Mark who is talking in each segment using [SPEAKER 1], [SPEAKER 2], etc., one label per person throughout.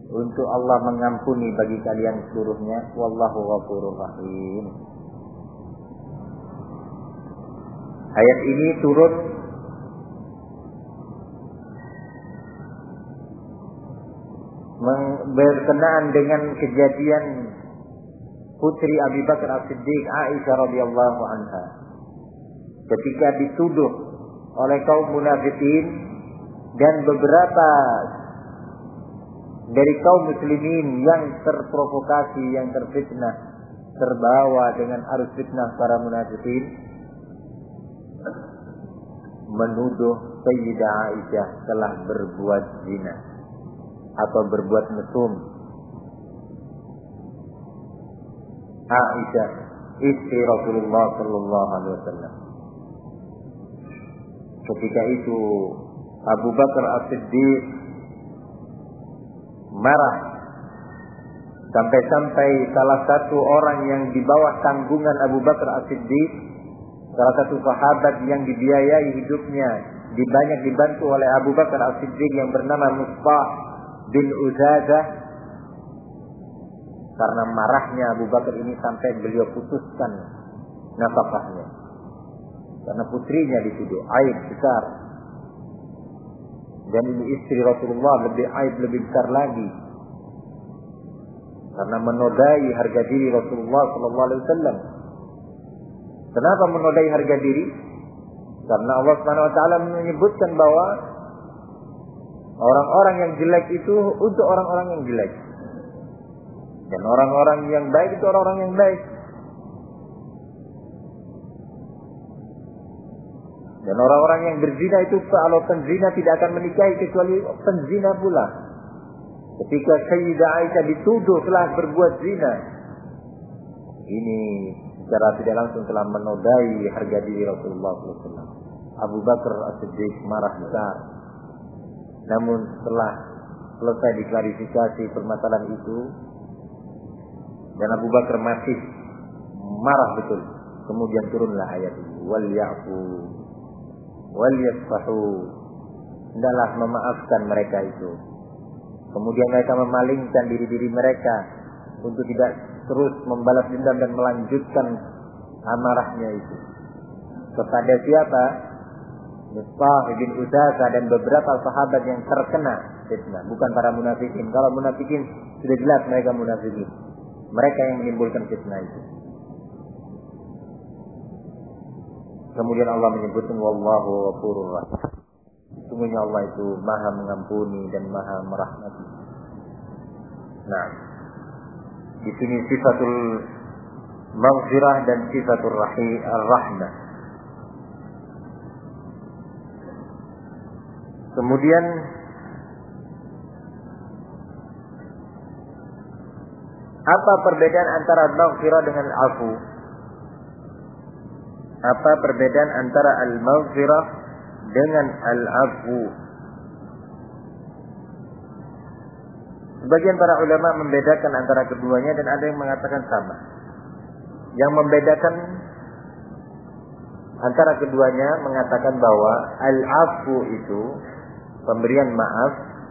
[SPEAKER 1] untuk Allah mengampuni bagi kalian seluruhnya. Wallahu ghafurur rahim. Ayat ini turun berkenaan dengan kejadian putri Abu Bakar As-Siddiq Aisyah radhiyallahu anha ketika dituduh oleh kaum munafikin dan beberapa dari kaum muslimin yang terprovokasi, yang terfitnah, terbawa dengan arus fitnah para munafikin, menuduh Sayyidah Aisyah telah berbuat zina atau berbuat mesum. Aisyah istri Rasulullah sallallahu alaihi wasallam. Ketika itu Abu Bakar As-Siddiq marah sampai-sampai salah satu orang yang di bawah tanggungan Abu Bakar As-Siddiq, salah satu sahabat yang dibiayai hidupnya, banyak dibantu oleh Abu Bakar As-Siddiq yang bernama Mustah bin Uzadah, karena marahnya Abu Bakar ini sampai beliau putuskan nafkahnya karena putrinya dituduh aib besar. Dan ini istri Rasulullah, lebih besar lagi karena menodai harga diri Rasulullah sallallahu alaihi wasallam. Kenapa menodai harga diri? Karena Allah Subhanahu wa taala menyebutkan bahwa orang-orang yang jelek itu untuk orang-orang yang jelek, dan orang-orang yang baik itu orang-orang yang baik. Dan orang-orang yang berzina itu kalau penzina tidak akan menikahi kecuali penzina pula. Ketika Sayyidah Aisyah dituduh telah berbuat zina, ini secara tidak langsung telah menodai harga diri Rasulullah SAW. Abu Bakar As-Siddiq marah besar. Namun setelah selesai diklarifikasi permasalahan itu, dan Abu Bakar masih marah betul, kemudian turunlah ayat ini, wal ya'fu wal yasfahu, hendaklah memaafkan mereka itu. Kemudian mereka memalingkan diri-diri mereka untuk tidak terus membalas dendam dan melanjutkan amarahnya itu. Kepada siapa? Mustah bin Uzadah dan beberapa sahabat yang terkena fitnah, bukan para munafikin. Kalau munafikin sudah jelas mereka munafikin. Mereka yang menimbulkan fitnah itu. Kemudian Allah menyebutkan wallahu ghafurur rahim. Sungguhnya Allah itu Maha mengampuni dan Maha merahmati. Nah, di sini sifatul maghfirah dan sifatul rahmah. Kemudian apa perbedaan antara maghfirah dengan afu? Apa perbedaan antara al-maghfirah dengan al-afu? Sebagian para ulama membedakan antara keduanya dan ada yang mengatakan sama. Yang membedakan antara keduanya mengatakan bahwa al-afu itu pemberian maaf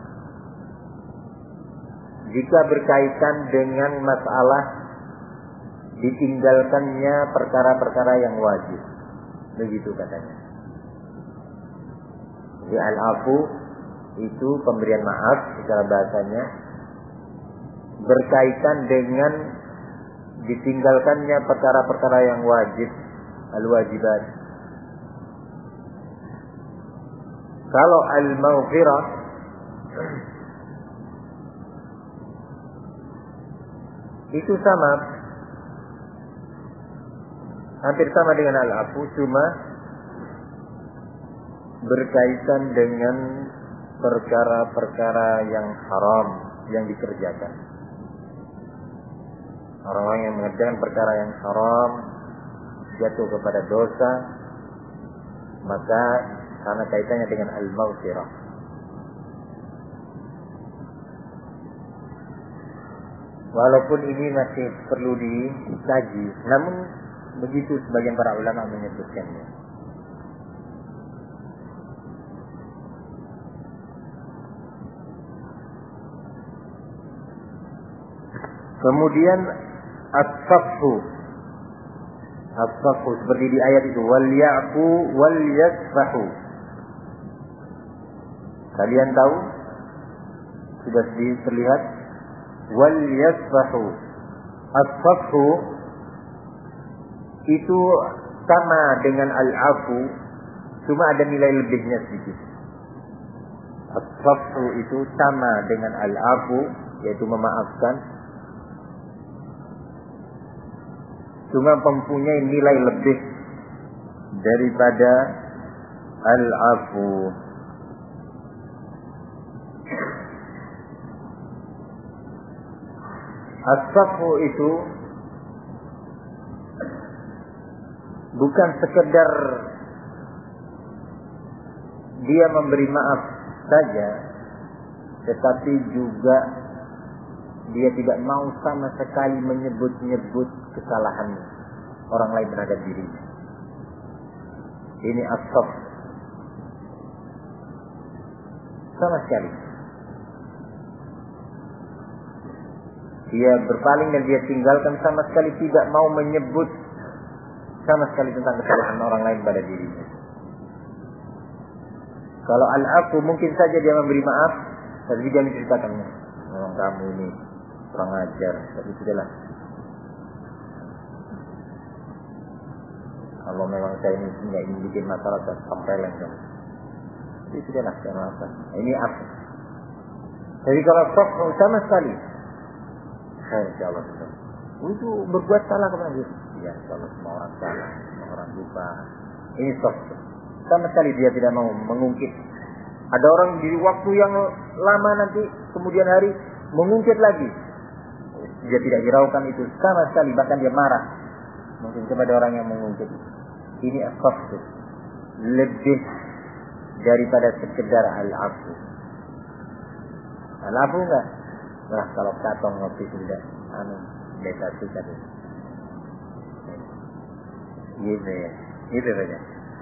[SPEAKER 1] jika berkaitan dengan masalah ditinggalkannya perkara-perkara yang wajib. Begitu katanya. Jadi al-afu itu pemberian maaf secara bahasanya berkaitan dengan ditinggalkannya perkara-perkara yang wajib, al-wajibat. Kalau al-maghfirah itu sama, hampir sama dengan al-afu, cuma berkaitan dengan perkara-perkara yang haram yang dikerjakan. Orang-orang yang mengerjakan perkara yang haram jatuh kepada dosa, maka karena kaitannya dengan al-maghfirah. Walaupun ini masih perlu dikaji, namun begitu sebagian para ulama menyebutkannya. Kemudian as-safhu. As-safhu seperti di ayat itu, wal ya'fu wal yasfahu. Kalian tahu? Sudah terlihat? Wal yasfahu. As-safhu itu sama dengan al-afu, cuma ada nilai lebihnya sedikit. As-safhu itu sama dengan al-afu, yaitu memaafkan, cuma mempunyai nilai lebih daripada al-afu. As-safhu itu bukan sekedar dia memberi maaf saja, tetapi juga dia tidak mau sama sekali menyebut-nyebut kesalahan orang lain terhadap dirinya. Ini as-safh. Sama sekali. Dia berpaling dan dia tinggalkan, sama sekali tidak mau menyebut sama sekali tentang kesalahan orang lain pada dirinya. Kalau al-afu mungkin saja dia memberi maaf, tapi dia menceritakannya. Memang kamu ini kurang ajar, tapi sudahlah. Kalau memang saya ini tidak ingin bikin masalah, saya sampaikan kamu. Jadi sudahlah, saya maafkan. Ini afu. Jadi kalau safhu sama sekali, insyaallah itu berbuat salah kepada dia. Ya, insyaallah semua orang salah, semua orang lupa. Ini safhu. Sama sekali dia tidak mau mengungkit. Ada orang di waktu yang lama nanti, kemudian hari mengungkit lagi. Dia tidak hiraukan itu sama sekali, bahkan dia marah mungkin kepada orang yang mengungkit. Ini as-safhu, lebih daripada sekedar al-afu. Al-afu enggak? Nah, kalau katong ngopi sudah beta suka tu. Gitu saja.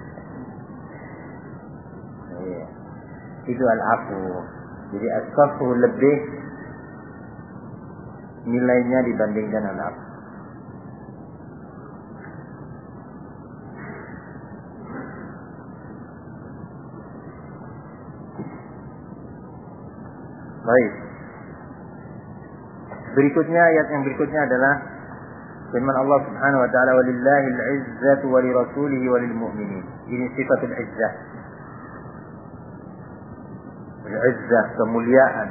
[SPEAKER 1] Iya. Itu al-afu. Jadi as-safhu lebih nilainya dibandingkan al-afu. Baik. Berikutnya, ayat yang berikutnya adalah firman Allah Subhanahu wa taala, walillahil 'izzatu wa lirasulihi wa lil mu'minin. Ini sifatul 'izzah. Al-'izzah, kemuliaan.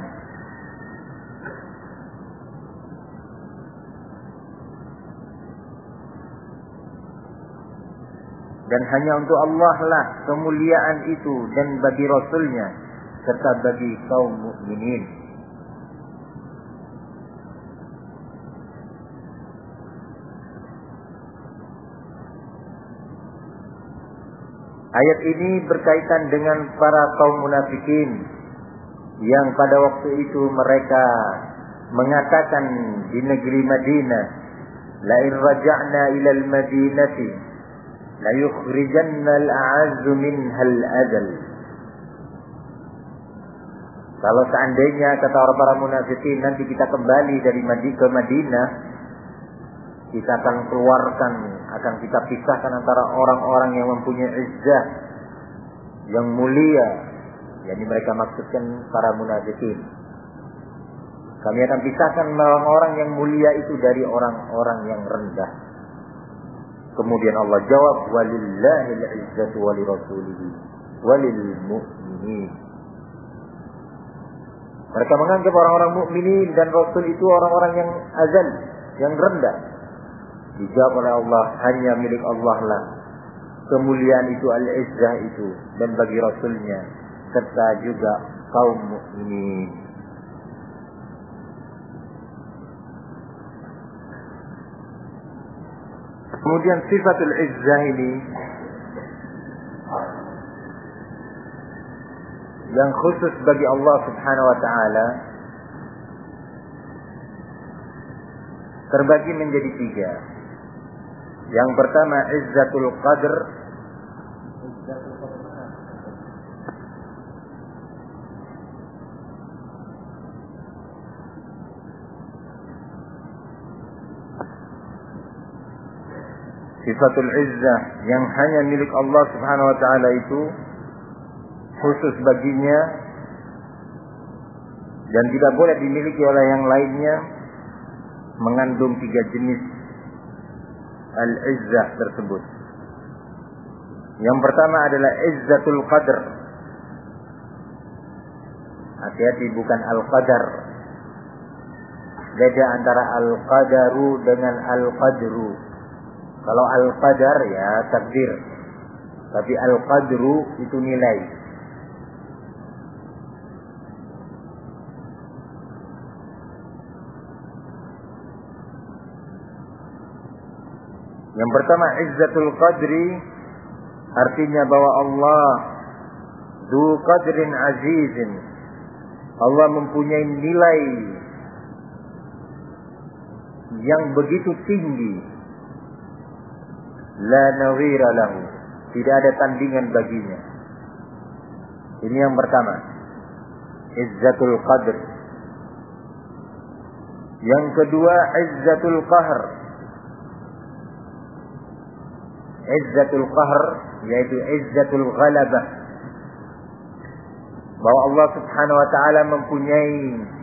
[SPEAKER 1] Dan hanya untuk Allah lah kemuliaan itu, dan bagi Rasulnya serta bagi kaum mukminin. Ayat ini berkaitan dengan para kaum munafikin yang pada waktu itu mereka mengatakan di negeri Madinah, la in raja'na ila al-madinati la yukhrijanna al-a'azzu minha al-adl. Kalau seandainya, kata orang para munafikin, nanti kita kembali dari ke Madinah, kita akan keluarkan, akan kita pisahkan antara orang-orang yang mempunyai izzah, yang mulia. Jadi mereka maksudkan para munafikin. Kami akan pisahkan orang-orang yang mulia itu dari orang-orang yang rendah. Kemudian Allah jawab, walillahil izzatu wa lirasulihi wa lil mu'minin. Mereka menganggap orang-orang mukminin dan Rasul itu orang-orang yang azal, yang rendah. Dijawab oleh Allah, hanya milik Allah lah kemuliaan itu, al-izzah itu, dan bagi Rasulnya serta juga kaum mukminin. Kemudian sifatul izzah ini yang khusus bagi Allah Subhanahu wa taala terbagi menjadi 3. Yang pertama izzatul qadr. Sifatul izzah yang hanya milik Allah Subhanahu wa taala itu khusus baginya dan tidak boleh dimiliki oleh yang lainnya, mengandung 3 jenis al-izzah tersebut. Yang pertama adalah izzatul qadr. Hati-hati, bukan al-qadar. Beda antara al-qadaru dengan al-qadru. Kalau al-qadar ya takdir, tapi al-qadru itu nilai. Yang pertama izzatul qadri, artinya bahwa Allah du qadrin azizin, Allah mempunyai nilai yang begitu tinggi, la nawira lahu, tidak ada tandingan baginya. Ini yang pertama, izzatul qadr. Yang kedua izzatul qahr. Izzatul qahr yaitu izzatul ghalabah, bahwa Allah Subhanahu wa taala mempunyai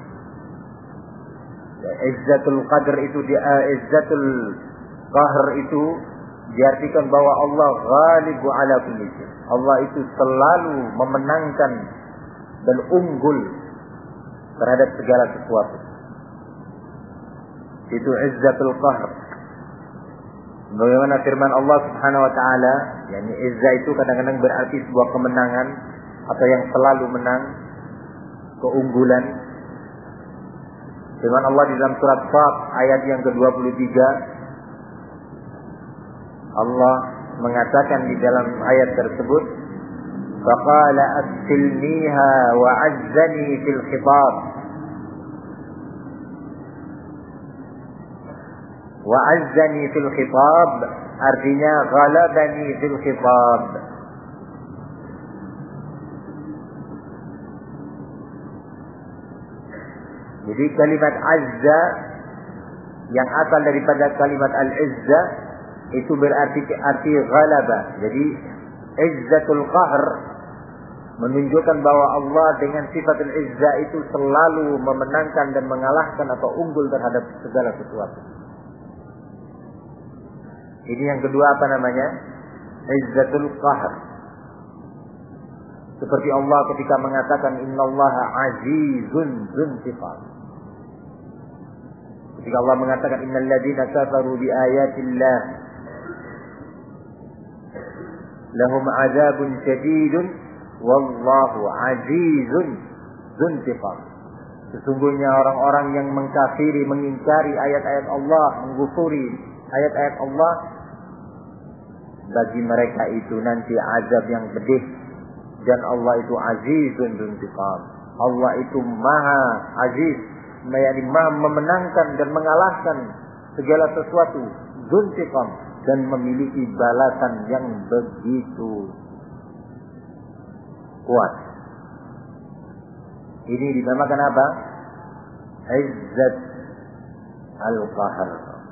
[SPEAKER 1] izzatul qadr itu, izzatul qahr itu diartikan bahwa Allah ghalibu ala kulli syai. Allah itu selalu memenangkan dan unggul terhadap segala sesuatu. Itu izzatul qahr. Bagaimana firman Allah Subhanahu wa taala, yakni izzah itu kadang-kadang berarti sebuah kemenangan atau yang selalu menang, keunggulan. Firman Allah di dalam surat Shad ayat yang ke-23, Allah mengatakan di dalam ayat tersebut, faqala asqilniha wa 'azzani fil khitab. Wa 'azzani fil khitab artinya ghalabani fil khitab. Jadi kalimat azza yang asal daripada kalimat al-izza itu berarti ghalaba. Jadi izzatul qahr menunjukkan bahwa Allah dengan sifat al-izza itu selalu memenangkan dan mengalahkan atau unggul terhadap segala sesuatu. Ini yang kedua apa namanya? Izzatul qahr. Seperti Allah ketika mengatakan innallaha azizun dzuntiqam. Ketika Allah mengatakan innal ladzina kafaru bi ayatillah lahum adzabun syadidun wallahu azizun dzuntiqam. Sesungguhnya orang-orang yang mengkafiri, mengingkari ayat-ayat Allah, menggufuri ayat-ayat Allah, bagi mereka itu nanti azab yang pedih. Dan Allah itu azizun dzuntiqam. Allah itu maha aziz, yakni maha memenangkan dan mengalahkan segala sesuatu, dzuntiqam, dan memiliki balasan yang begitu kuat. Ini dinamakan apa? Izzat al-qahr.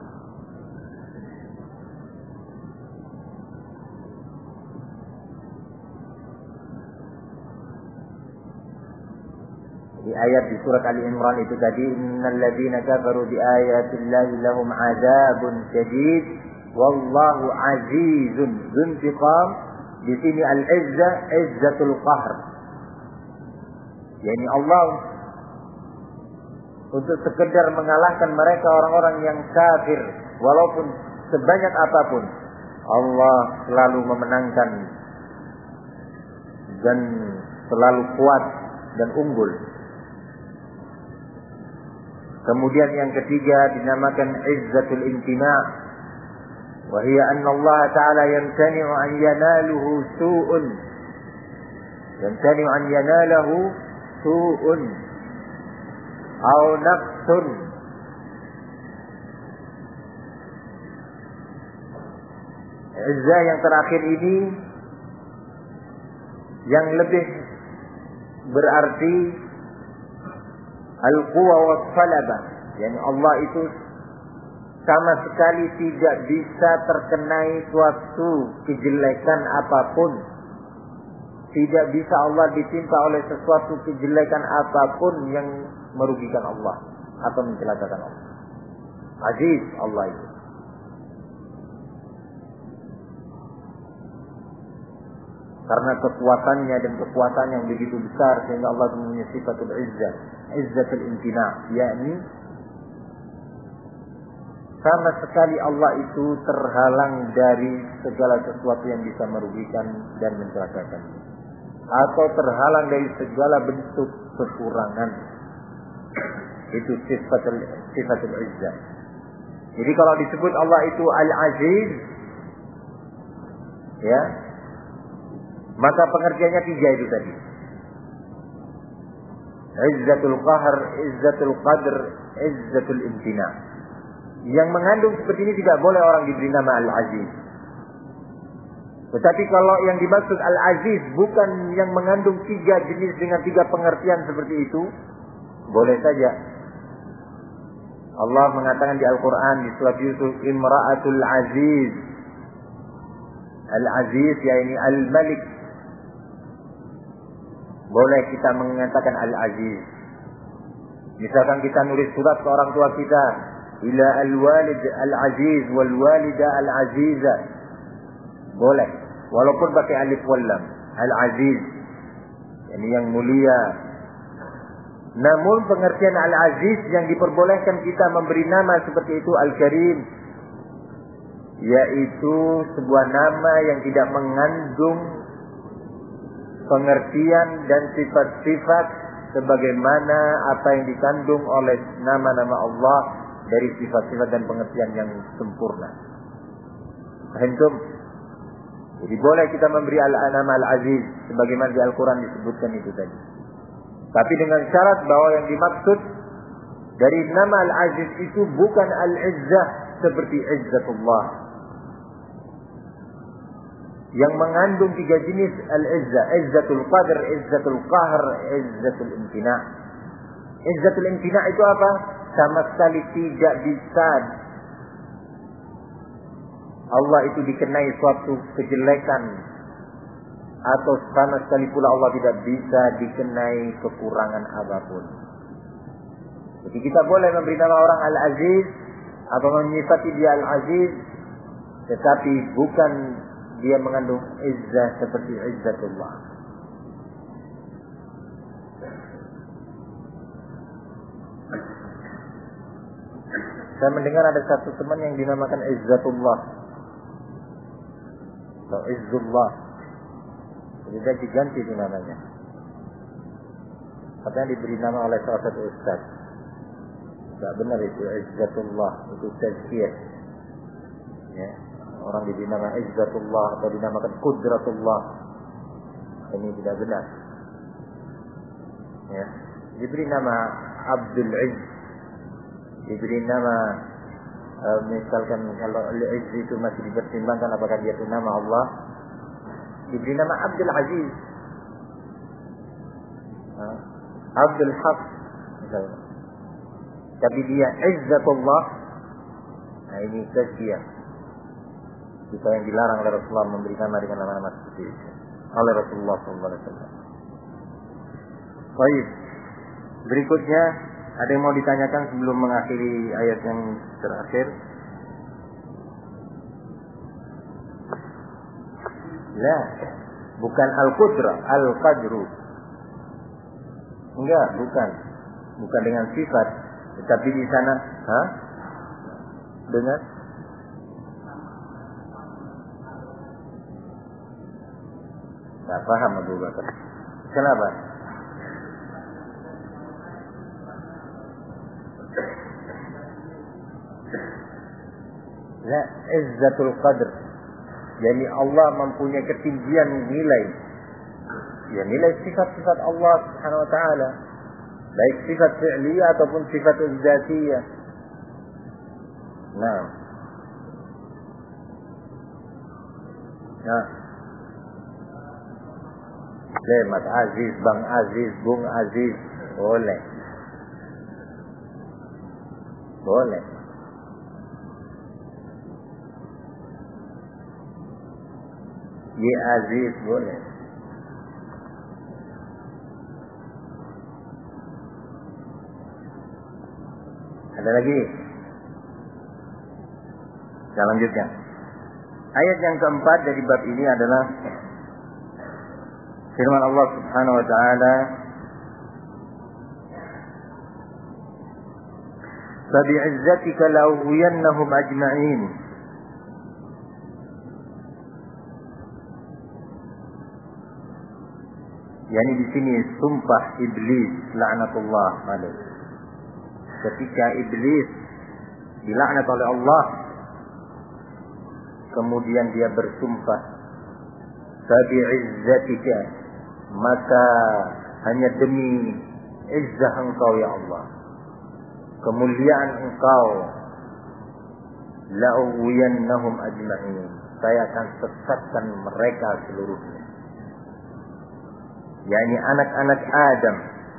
[SPEAKER 1] Di ayat di surat Ali Imran itu tadi, innal ladzina kafaru bi ayatillahi lahum adzabun syadid wallahu azizun dzuntiqam. Di sini al-izzah izzatul qahr. Yani Allah untuk sekedar mengalahkan mereka orang-orang yang kafir walaupun sebanyak apapun, Allah selalu memenangkan dan selalu kuat dan unggul. Kemudian yang ketiga dinamakan izzatul imtina', wa hiya anna Allah ta'ala yamtani'u an yanaluhu su'un, yamtani'u an yanalahu su'un aw naqsun. Izzah yang terakhir ini yang lebih berarti al-quwa was-salaba, yani Allah itu sama sekali tidak bisa terkenai suatu kejelekan apapun. Tidak bisa Allah ditimpa oleh sesuatu kejelekan apapun yang merugikan Allah atau mencelakakan Allah. Aziz Allah itu. Karena kekuatannya dan kekuatan yang begitu besar sehingga Allah mempunyai sifatul izzah, izzatul imtina', yakni sama sekali Allah itu terhalang dari segala sesuatu yang bisa merugikan dan mencelakakan, atau terhalang dari segala bentuk kekurangan. Itu sifatul izzah. Jadi kalau disebut Allah itu Al-Aziz, ya, maka pengertiannya 3 itu tadi. Izzatul Qahr, Izzatul Qadr, Izzatul Imtina'. Yang mengandung seperti ini tidak boleh orang diberi nama Al-Aziz. Tetapi kalau yang dimaksud Al-Aziz bukan yang mengandung 3 jenis dengan 3 pengertian seperti itu, boleh saja. Allah mengatakan di Al-Quran di surat Yusuf, Imra'atul Aziz. Al-Aziz yakni Al-Malik. Boleh kita mengatakan Al-Aziz. Misalkan kita nulis surat ke orang tua kita, ila al-walid al-aziz wal walida al-aziza. Boleh. Walaupun pakai alif wal lam. Al-Aziz. Ini yang mulia. Namun pengertian Al-Aziz yang diperbolehkan kita memberi nama seperti itu Al-Karim. Yaitu sebuah nama yang tidak mengandung pengertian dan sifat-sifat sebagaimana apa yang dikandung oleh nama-nama Allah dari sifat-sifat dan pengertian yang sempurna. Paham? Jadi boleh kita memberi nama Al-Aziz sebagaimana di Al-Quran disebutkan itu tadi. Tapi dengan syarat bahwa yang dimaksud dari nama Al-Aziz itu bukan Al-Izzah seperti Izzatullah. Yang mengandung 3 jenis Al-Izzah. Izzatul Qadr, Izzatul Qahr, Izzatul Imtina'. Izzatul Imtina' itu apa? Sama sekali tidak bisa Allah itu dikenai suatu kejelekan, atau sama sekali pula Allah tidak bisa dikenai kekurangan apapun. Jadi kita boleh memberi nama orang Al-Aziz atau menyifati dia Al-Aziz, tetapi bukan dia mengandung izzah seperti Izzatullah. Saya mendengar ada satu teman yang dinamakan Izzatullah atau Izzullah. Jadi dia diganti di namanya. Katanya diberi nama oleh salah satu ustaz. Tidak benar itu Izzatullah, itu tazkiyah. Ya. Orang diberi nama Izzatullah atau dinamakan Qudratullah. Ini tidak benar. Ya. Diberi nama Abdul Izz. Diberi nama misalkan kalau Al-Izz itu masih dipertimbangkan apakah dia itu nama Allah. Diberi nama Abdul Aziz, Abdul Haq misalnya. Tapi dia Izzatullah. Nah ini tazkiyah. Kita yang dilarang oleh Rasulullah memberi nama dengan nama-nama seperti itu oleh Rasulullah SAW. Baik. Berikutnya ada yang mau ditanyakan sebelum mengakhiri ayat yang terakhir? Lah, bukan Al-Qudrah, Al-Qadru. Enggak, bukan dengan sifat, tetapi di sana, dengan tak paham Abu Bakar. Kenapa? La izzatul qadr. Yani Allah mempunyai ketinggian nilai. Ya nilai sifat-sifat Allah Subhanahu wa taala. Baik sifat fi'liyah ataupun sifat dzatiyah. Nah. Mas Aziz, Bang Aziz, Bung Aziz, boleh. Ya Aziz boleh. Ada lagi? Kita lanjutkan. Ayat yang keempat dari bab ini adalah firman Allah Subhanahu wa taala, "Fabi'izzatika la'ughwiyannahum ajma'in." Yani di sini sumpah iblis laknatullah alaih. Ketika iblis dilaknat oleh Allah, kemudian dia bersumpah, "Fabi'izzatika," maka hanya demi izzah Engkau ya Allah, kemuliaan Engkau, la'ughwiyannahum ajma'in, saya akan sesatkan mereka seluruhnya. yakni anak-anak Adam.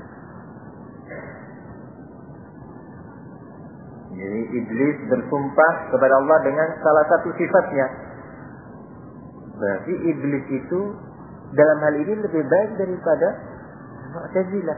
[SPEAKER 1] Jadi iblis bersumpah kepada Allah dengan salah satu sifatnya. Berarti iblis itu dalam hal ini lebih baik daripada Mu'tazilah,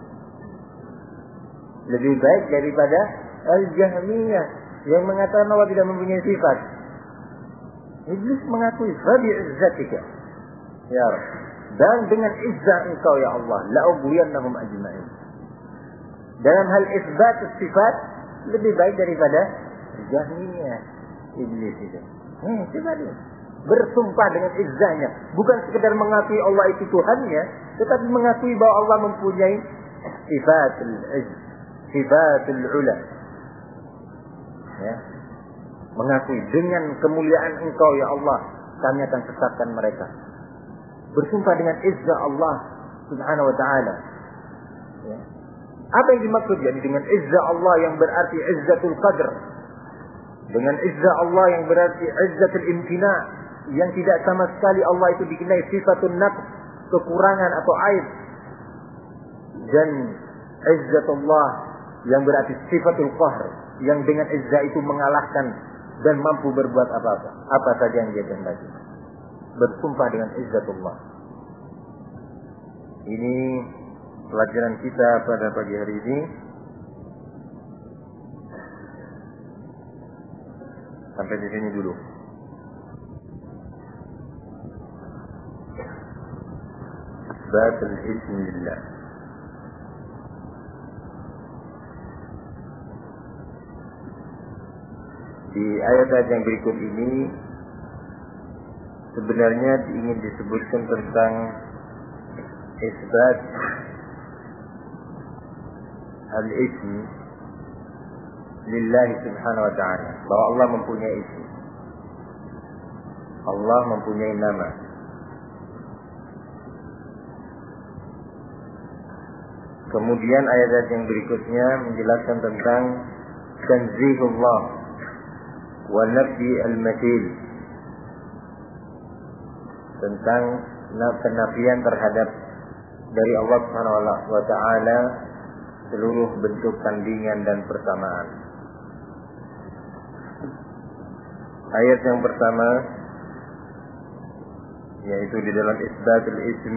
[SPEAKER 1] lebih baik daripada Al-Jahmiyah yang mengatakan Allah tidak mempunyai sifat. Iblis mengakui, "Fabi'izzatika ya Rabb, dan dengan izzah Engkau ya Allah, la'ughwiyannahum ajma'in." Dalam hal isbat sifat lebih baik daripada Jahmiyah. Iblis itu. Coba lihat. Bersumpah dengan izzahnya, bukan sekedar mengakui Allah itu Tuhannya, tetapi mengakui bahwa Allah mempunyai sifatul izz, sifatul ula. Ya. Mengakui dengan kemuliaan Engkau ya Allah, kami akan sesatkan mereka. Bersumpah dengan izzah Allah Subhanahu wa taala. Ya. Apa yang dimaksud jadi dengan izzah Allah yang berarti izzatul qadr, dengan izzah Allah yang berarti izzatul imtina, yang tidak sama sekali Allah itu dikenai sifatun naqs, kekurangan atau aib, dan izzatullah yang berarti sifatul qahr, yang dengan izzah itu mengalahkan dan mampu berbuat apa-apa, apa saja yang dia kehendaki. Bersumpah dengan izzatullah. Ini pelajaran kita pada pagi hari ini. Sampai di sini dulu. Batul ism lillah. Di ayat-ayat yang berikut ini sebenarnya ingin disebutkan tentang isbat al-ism lillahi subhanahu wa ta'ala, bahwa Allah mempunyai ism, Allah mempunyai nama. Kemudian ayat-ayat yang berikutnya menjelaskan tentang tanzihullah wa nafi al-mathil, tentang penafian terhadap dari Allah Subhanahu wa taala seluruh bentuk tandingan dan persamaan. Ayat yang pertama yaitu di dalam isbatul ism,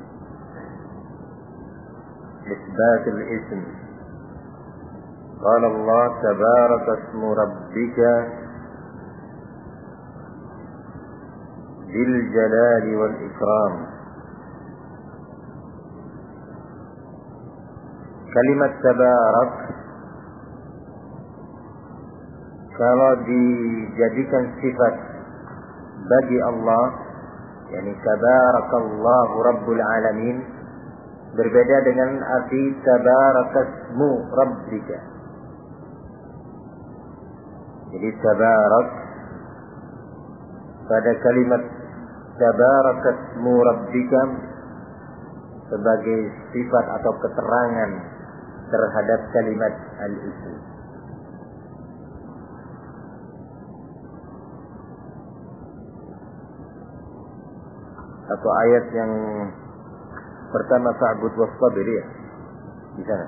[SPEAKER 1] isbatul ism. Qala Allah tabaraka ismu rabbika bil jalali wal ikram. Kalimat tabarak kalau dijadikan sifat bagi Allah, yakni tabarakallahu rabbul alamin, berbeda dengan arti tabarakasmu rabbika. Jadi tabarak pada kalimat tabarakasmu rabbika sebagai sifat atau keterangan terhadap kalimat al-ism. Atau ayat yang pertama fa'bud wastabir, ya, di sana.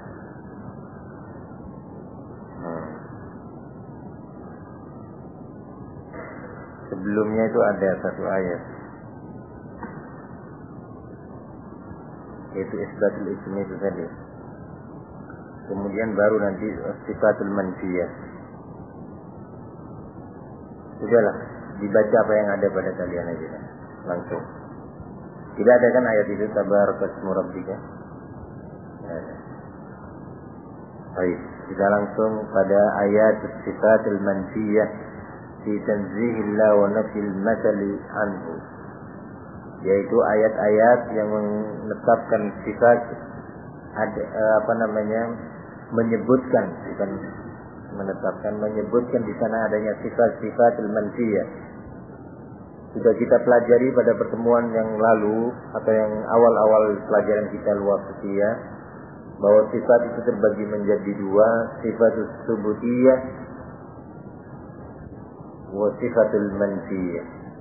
[SPEAKER 1] Sebelumnya itu ada satu ayat. yaitu isbatul ism itu tadi. Kemudian baru nanti sifatul manfiyah. Sudahlah, dibaca apa yang ada pada kalian aja langsung. Tidak ada kan ayat itu tabarakasmu rabbika? Baik, kita langsung pada ayat sifatul manfiyah fi tanzihillah wa nafil mathali anhu, yaitu ayat-ayat yang menetapkan sifat menyebutkan, bukan menetapkan, menyebutkan di sana adanya sifat-sifatul manfiyah. Sudah kita pelajari pada pertemuan yang lalu atau yang awal-awal pelajaran kita al-wasithiyah, bahwa sifat itu terbagi menjadi dua, sifatul subutiyah wa sifatul manfiyah.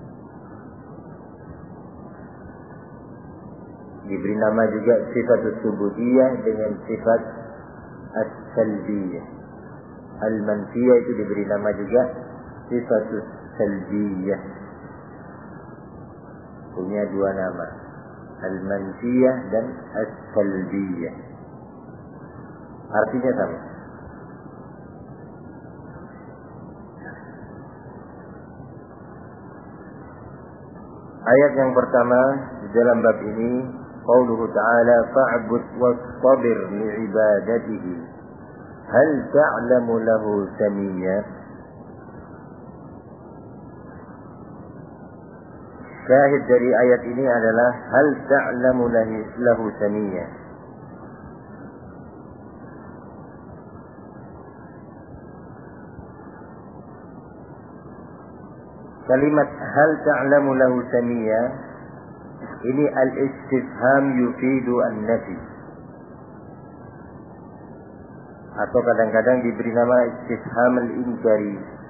[SPEAKER 1] Diberi nama juga sifatul subutiyah dengan sifat as-salbiyah. Al-manfiyah itu diberi nama juga sifatul salbiyah. Punya dua nama, al-manfiyah dan as-salbiyah. Artinya sama. Ayat yang pertama di dalam bab ini, qauluhu ta'ala fa'bud wastabir li'ibadatihi hal ta'lamu lahu samiyya. Syahid dari ayat ini adalah hal ta'lamu lahu samiyya. Kalimat hal ta'lamu lahu samiyya ini al-istifham yufidu an-nafi, atau kadang-kadang diberi nama istifham al-inkari.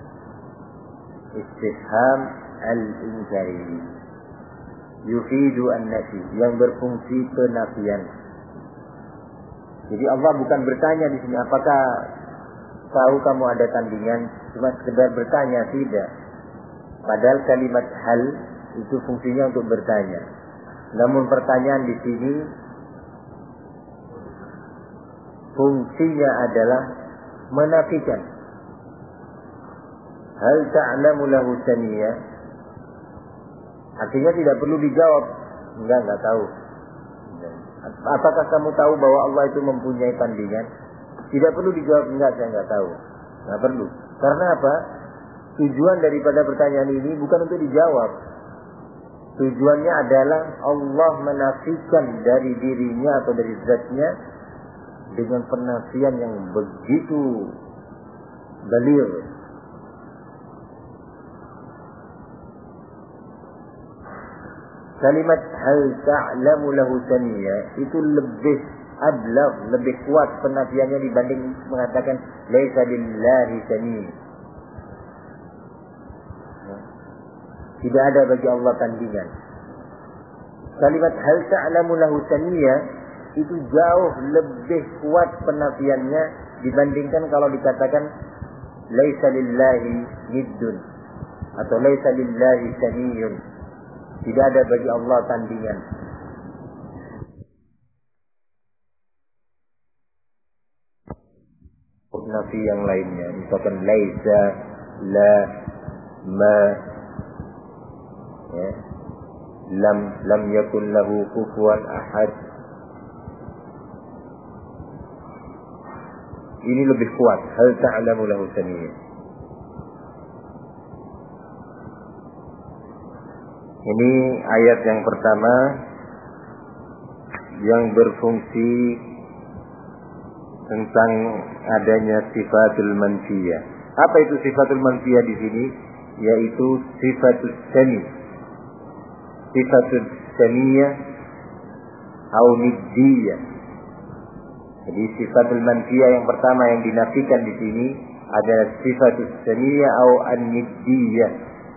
[SPEAKER 1] Istifham al-inkari yufidu an-nafi, yang berfungsi penafian. Jadi Allah bukan bertanya di sini apakah tahu kamu ada tandingan, cuma sekedar bertanya, tidak. Padahal kalimat hal itu fungsinya untuk bertanya. Namun pertanyaan di sini fungsinya adalah menafikan. Hal ta'lamu lahu samiyya, artinya tidak perlu dijawab. Enggak tahu. Apakah kamu tahu bahwa Allah itu mempunyai tandingan? Tidak perlu dijawab, enggak, saya enggak tahu. Enggak perlu. Karena apa? Tujuan daripada pertanyaan ini bukan untuk dijawab. Tujuannya adalah Allah menafikan dari dirinya atau dari zatnya dengan penafian yang begitu baligh. Kalimat hal ta'lamu lahu samiyya itu lebih ablagh, lebih kuat penafiannya dibanding mengatakan laisa lillahi samiyya. Tidak ada bagi Allah tandingan. Kalimat hal ta'lamu lahu samiyya itu jauh lebih kuat penafiannya dibandingkan kalau dikatakan laisa lillahi niddun atau laisa lillahi samiyyun. Tidak ada bagi Allah tandingan. Nafi yang lainnya, misalkan laisa, la, ma, ya, lam yakun lahu kufuwan ahad. Ini lebih kuat. Hal ta'lamu lahu samiyya. Ini ayat yang pertama yang berfungsi tentang adanya sifatul manfiyah. Apa itu sifatul manfiyah di sini? Yaitu sifatul sami. Sifatul samiyah atau niddiyah. Jadi sifatul manfiyah yang pertama yang dinafikan di sini adalah sifatul samiyah atau an-niddiyah.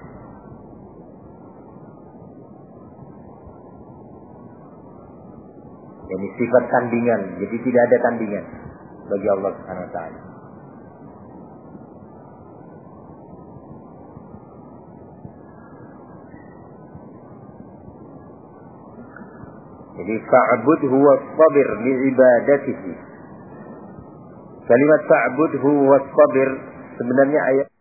[SPEAKER 1] Ini sifat tandingan, jadi tidak ada tandingan bagi Allah Subhanahu wa taala. Jadi fa'budhu wastabir li'ibadatihi. Kalimat fa'budhu wastabir sebenarnya ayat